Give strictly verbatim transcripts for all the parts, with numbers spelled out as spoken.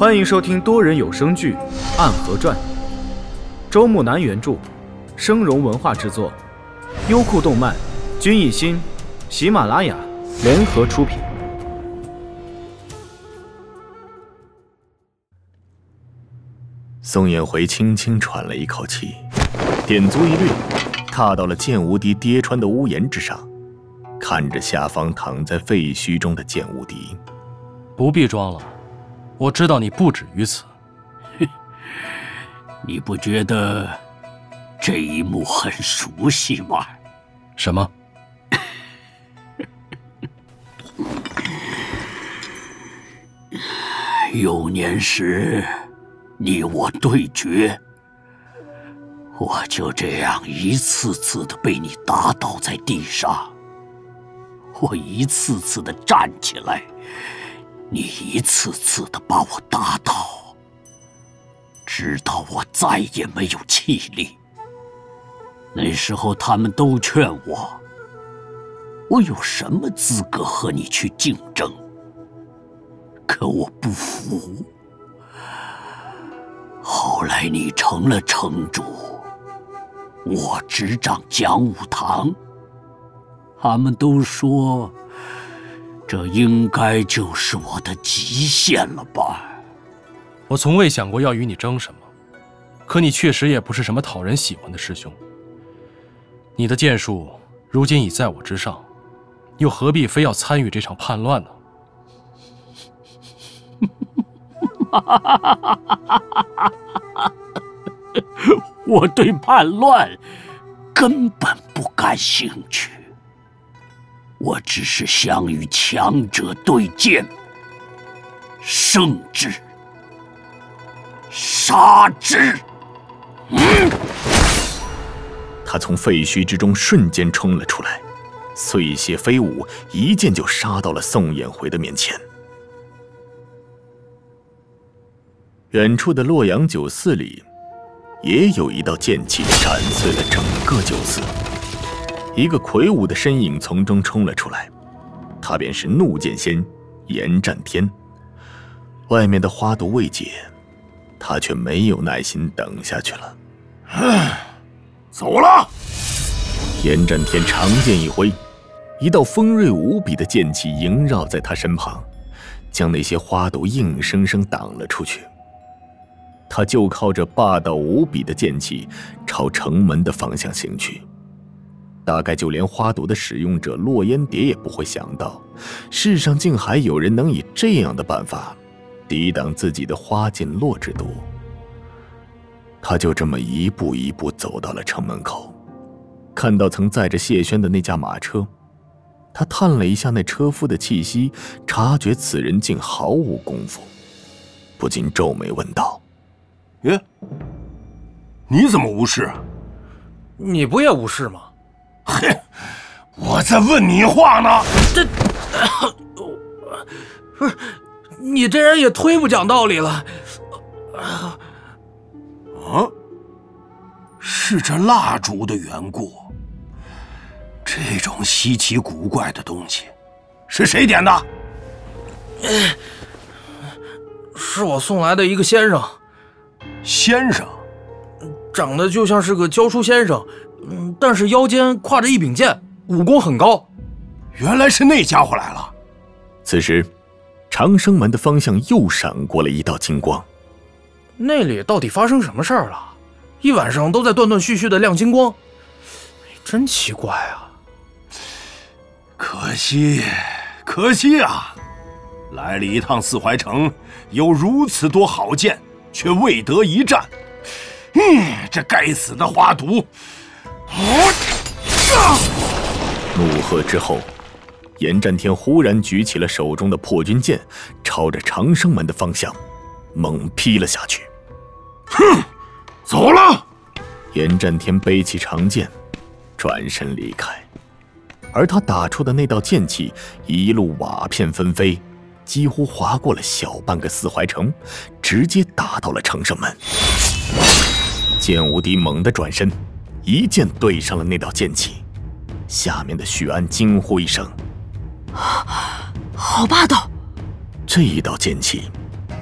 欢迎收听多人有声剧《暗河传》，周木南原著，生荣文化制作，优酷动漫、君艺心、喜马拉雅联合出品。 宋衍回轻轻喘了一口气，点足一掠，踏到了剑无敌跌穿的屋檐之上，看着下方躺在废墟中的剑无敌。 不必装了，我知道你不止于此。 你不觉得这一幕很熟悉吗？ 什么？ 幼年时，你我对决，我就这样一次次的被你打倒在地上，我一次次的站起来，你一次次的把我打倒，直到我再也没有气力。那时候他们都劝我，我有什么资格和你去竞争？可我不服。后来你成了城主，我执掌讲武堂，他们都说这应该就是我的极限了吧？ 我从未想过要与你争什么，可你确实也不是什么讨人喜欢的师兄。你的剑术如今已在我之上，又何必非要参与这场叛乱呢？ 我对叛乱根本不感兴趣，我只是想与强者对剑，胜之，杀之。嗯， 他从废墟之中瞬间冲了出来，碎屑飞舞，一剑就杀到了宋衍回的面前。远处的洛阳酒肆里，也有一道剑气斩碎了整个酒肆。一个魁梧的身影从中冲了出来，他便是怒剑仙严战天。外面的花毒未解，他却没有耐心等下去了。 走了！ 严战天长剑一挥，一道锋锐无比的剑气萦绕在他身旁，将那些花毒硬生生挡了出去。他就靠着霸道无比的剑气朝城门的方向行去。大概就连花毒的使用者落烟蝶也不会想到，世上竟还有人能以这样的办法抵挡自己的花剑落之毒。他就这么一步一步走到了城门口，看到曾载着谢轩的那架马车，他探了一下那车夫的气息，察觉此人竟毫无功夫，不禁皱眉问道： 耶，你怎么无视啊？ 你不也无视吗？ 嘿，我在问你话呢。 这，不是，你这人也忒不讲道理了。 啊，是这蜡烛的缘故。这种稀奇古怪的东西，是谁点的？ 是我送来的一个先生。 先生， 长得就像是个教书先生，嗯，但是腰间挎着一柄剑，武功很高。 原来是那家伙来了。 此时，长生门的方向又闪过了一道金光。 那里到底发生什么事儿了？一晚上都在断断续续的亮金光，真奇怪啊！ 可惜，可惜啊！来了一趟四怀城，有如此多好剑，却未得一战。嗯，这该死的花毒！ 怒喝之后，严战天忽然举起了手中的破军剑，朝着长生门的方向猛劈了下去。 哼，走了！ 严战天背起长剑，转身离开。而他打出的那道剑气一路瓦片纷飞，几乎划过了小半个四怀城，直接打到了长生门。剑无敌猛地转身，一剑对上了那道剑气。下面的许安惊呼一声：“ 好霸道！” 这一道剑气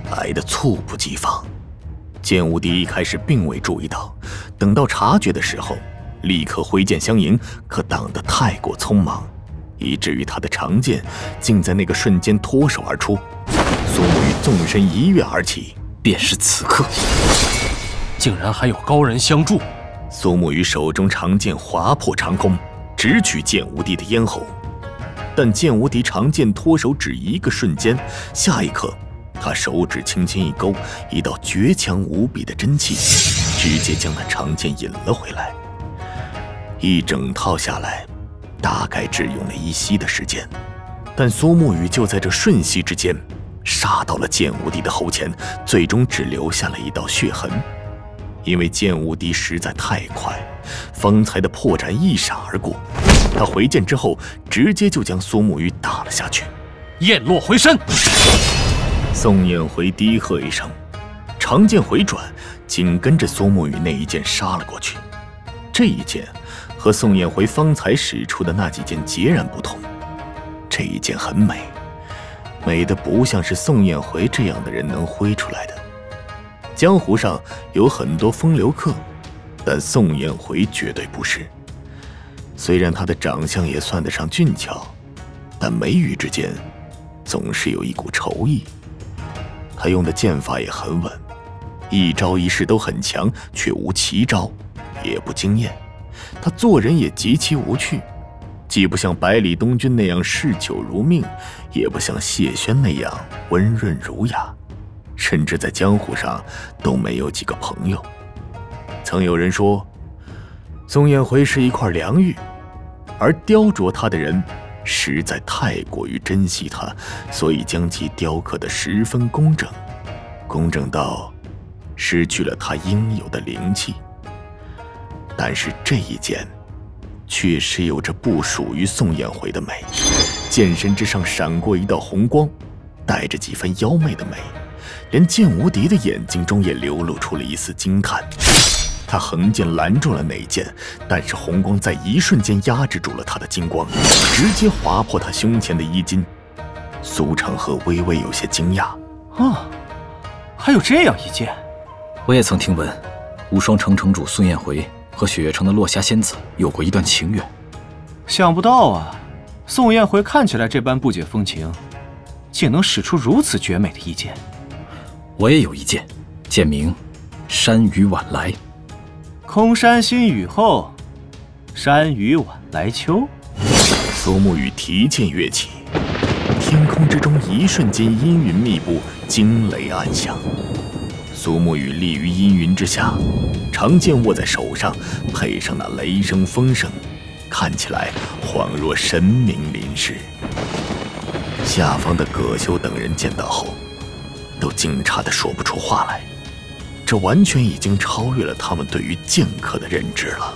来得猝不及防。剑无敌一开始并未注意到，等到察觉的时候，立刻挥剑相迎，可挡得太过匆忙，以至于他的长剑竟在那个瞬间脱手而出。苏沐雨纵身一跃而起， 便是此刻， 竟然还有高人相助。 苏沐雨手中长剑划破长空，直取剑无敌的咽喉。但剑无敌长剑脱手只一个瞬间，下一刻他手指轻轻一勾，一道绝强无比的真气直接将那长剑引了回来。一整套下来大概只用了一息的时间，但苏沐雨就在这瞬息之间杀到了剑无敌的喉前，最终只留下了一道血痕。因为剑无敌实在太快，方才的破绽一闪而过，他回剑之后直接就将苏沐雨打了下去。 燕落回身， 宋彦回低喝一声，长剑回转，紧跟着苏沐雨那一剑杀了过去。这一剑和宋彦回方才使出的那几剑截然不同，这一剑很美，美得不像是宋彦回这样的人能挥出来的。江湖上有很多风流客，但宋彦回绝对不是。虽然他的长相也算得上俊俏，但眉宇之间总是有一股愁意。他用的剑法也很稳，一招一式都很强，却无奇招，也不惊艳。他做人也极其无趣，既不像百里东君那样嗜酒如命，也不像谢轩那样温润儒雅，甚至在江湖上都没有几个朋友。曾有人说，宋彦回是一块良玉，而雕琢他的人实在太过于珍惜他，所以将其雕刻得十分工整，工整到失去了他应有的灵气。但是这一剑确实有着不属于宋彦回的美，剑身之上闪过一道红光，带着几分妖媚的美，连剑无敌的眼睛中也流露出了一丝惊叹。他横剑拦住了那一剑，但是红光在一瞬间压制住了他的金光，直接划破他胸前的衣襟。苏长河微微有些惊讶：“ 啊，还有这样一剑？我也曾听闻，无双城城主宋彦回和雪月城的落霞仙子有过一段情缘。想不到啊，宋彦回看起来这般不解风情，竟能使出如此绝美的一剑。我也有一剑，剑名山雨晚来。空山新雨后，山雨晚来秋。” 苏沐雨提剑跃起，天空之中一瞬间阴云密布，惊雷暗响。苏沐雨立于阴云之下，长剑握在手上，配上那雷声风声，看起来恍若神明临世。下方的葛修等人见到后都惊诧地说不出话来，这完全已经超越了他们对于剑客的认知了。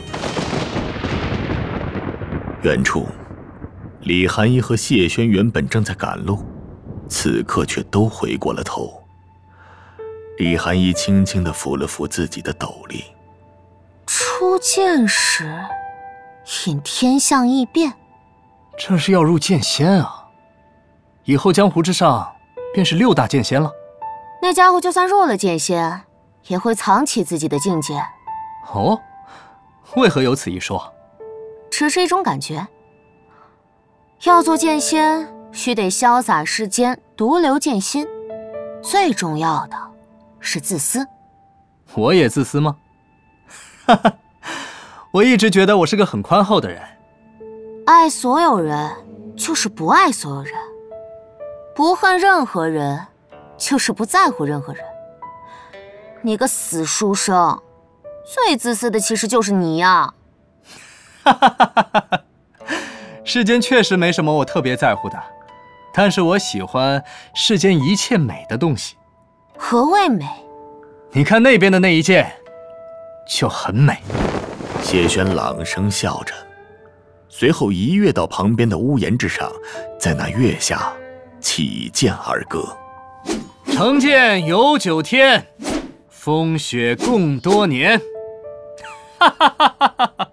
远处，李寒衣和谢轩原本正在赶路，此刻却都回过了头。李寒衣轻轻地抚了抚自己的斗笠。 出剑时，引天象异变， 这是要入剑仙啊！以后江湖之上便是六大剑仙了。 那家伙就算入了剑仙，也会藏起自己的境界。 哦，为何有此一说？ 只是一种感觉。要做剑仙，须得潇洒世间，独留剑心。最重要的是自私。 我也自私吗？哈哈，我一直觉得我是个很宽厚的人。 爱所有人，就是不爱所有人；不恨任何人，就是不在乎任何人。你个死书生，最自私的其实就是你呀！ 哈哈哈哈哈！世间确实没什么我特别在乎的，但是我喜欢世间一切美的东西。 何谓美？ 你看那边的那一剑，就很美。 谢轩朗声笑着，随后一跃到旁边的屋檐之上，在那月下起剑而歌。 成剑有九天，风雪共多年。哈哈哈哈哈哈！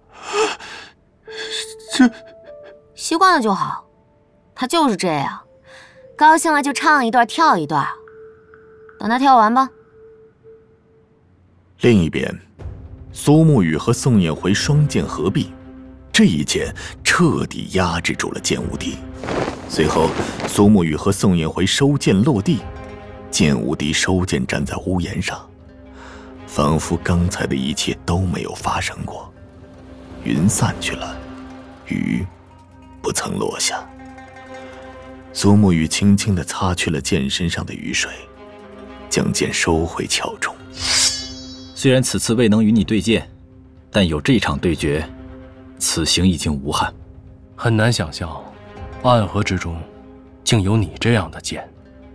这习惯了就好，他就是这样，高兴了就唱一段跳一段。 等他跳完吧。 另一边，苏沐雨和宋彦回双剑合璧，这一剑彻底压制住了剑无敌。随后，苏沐雨和宋彦回收剑落地，剑无敌收剑站在屋檐上，仿佛刚才的一切都没有发生过。云散去了，雨不曾落下。苏沐雨轻轻地擦去了剑身上的雨水，将剑收回鞘中。 虽然此次未能与你对剑，但有这场对决，此行已经无憾。 很难想象，暗河之中竟有你这样的剑。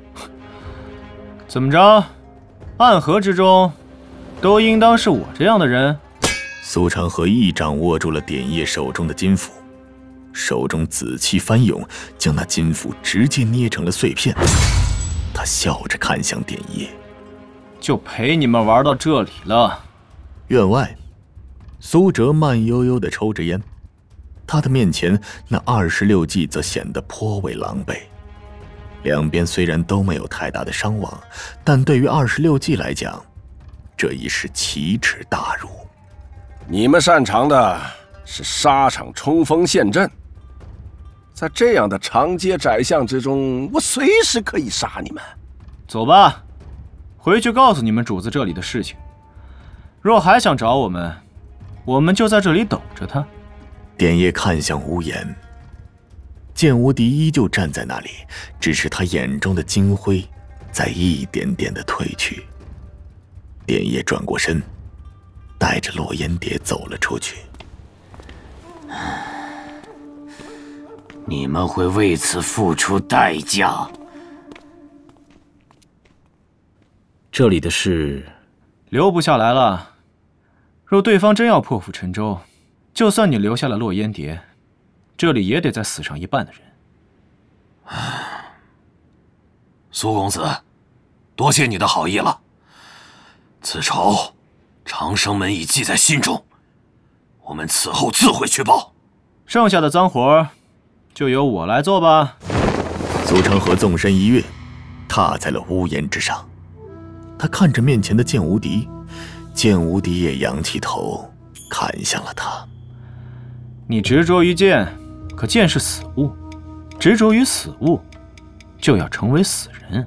怎么着？暗河之中，都应当是我这样的人？ 苏长河一掌握住了点叶手中的金斧，手中紫气翻涌，将那金斧直接捏成了碎片。他笑着看向点叶， 就陪你们玩到这里了。 院外，苏哲慢悠悠地抽着烟，他的面前那二十六计则显得颇为狼狈。两边虽然都没有太大的伤亡，但对于二十六计来讲，这已是奇耻大辱。 你们擅长的是沙场冲锋陷阵，在这样的长街窄巷之中，我随时可以杀你们。 走吧，回去告诉你们主子这里的事情。若还想找我们，我们就在这里等着他。 点叶看向屋檐，剑无敌依旧站在那里，只是他眼中的金辉在一点点的褪去。点叶转过身，带着落烟蝶走了出去。 你们会为此付出代价。 这里的事留不下来了。若对方真要破釜沉舟，就算你留下了落烟蝶，这里也得再死上一半的人。 苏公子，多谢你的好意了。此仇，长生门已记在心中，我们此后自会去报。 剩下的脏活就由我来做吧。 苏长河纵身一跃，踏在了屋檐之上。他看着面前的剑无敌，剑无敌也仰起头看向了他。 你执着于剑，可剑是死物，执着于死物，就要成为死人。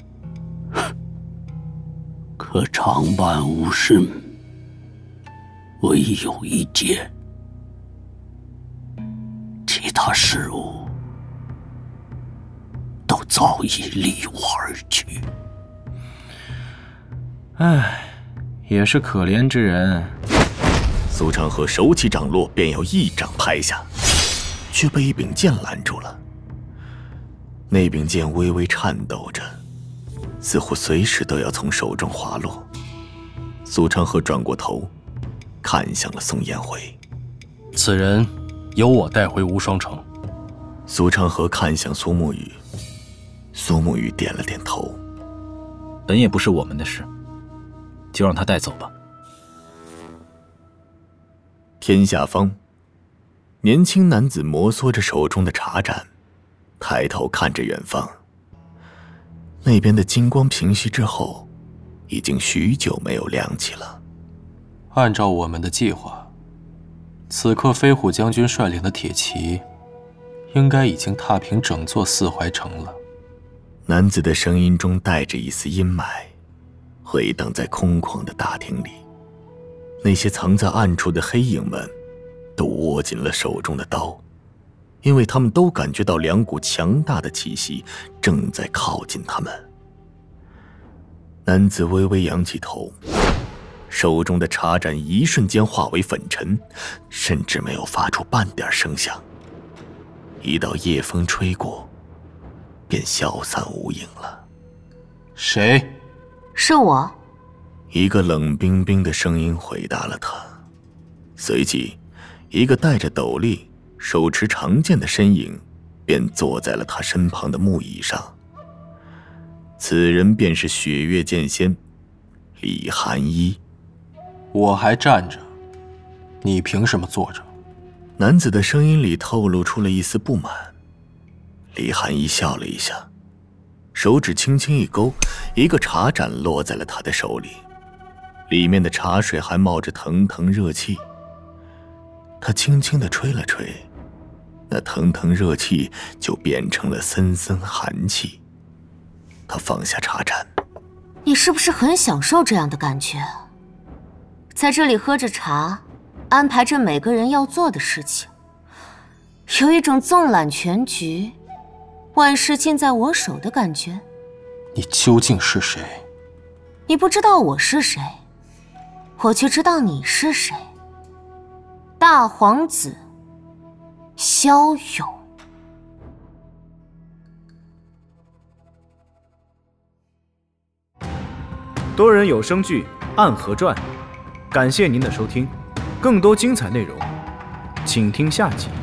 可长伴无身，唯有一剑，其他事物都早已离我而去。 唉，也是可怜之人。 苏长河手起掌落，便要一掌拍下，却被一柄剑拦住了。那柄剑微微颤抖着，似乎随时都要从手中滑落。苏长河转过头，看向了宋彦辉。 此人由我带回无双城。 苏长河看向苏沐雨，苏沐雨点了点头。 本也不是我们的事，就让他带走吧。 天下方，年轻男子摩挲着手中的茶盏，抬头看着远方。那边的金光平息之后，已经许久没有亮起了。 按照我们的计划，此刻飞虎将军率领的铁骑，应该已经踏平整座四怀城了。 男子的声音中带着一丝阴霾，回荡在空旷的大厅里。那些藏在暗处的黑影们都握紧了手中的刀，因为他们都感觉到两股强大的气息正在靠近他们。男子微微扬起头，手中的茶盏一瞬间化为粉尘，甚至没有发出半点声响。一道夜风吹过，便消散无影了。 谁？ 是我。 一个冷冰冰的声音回答了他，随即，一个戴着斗笠、手持长剑的身影便坐在了他身旁的木椅上。此人便是雪月剑仙李寒一。 我还站着，你凭什么坐着？ 男子的声音里透露出了一丝不满。李寒一笑了一下， 手指轻轻一勾，一个茶盏落在了他的手里，里面的茶水还冒着腾腾热气。他轻轻地吹了吹，那腾腾热气就变成了森森寒气。他放下茶盏， 你是不是很享受这样的感觉？在这里喝着茶，安排着每个人要做的事情，有一种纵览全局，万事尽在我手的感觉。 你究竟是谁？ 你不知道我是谁，我却知道你是谁。大皇子萧勇。 多人有声剧《暗河传》，感谢您的收听，更多精彩内容，请听下集。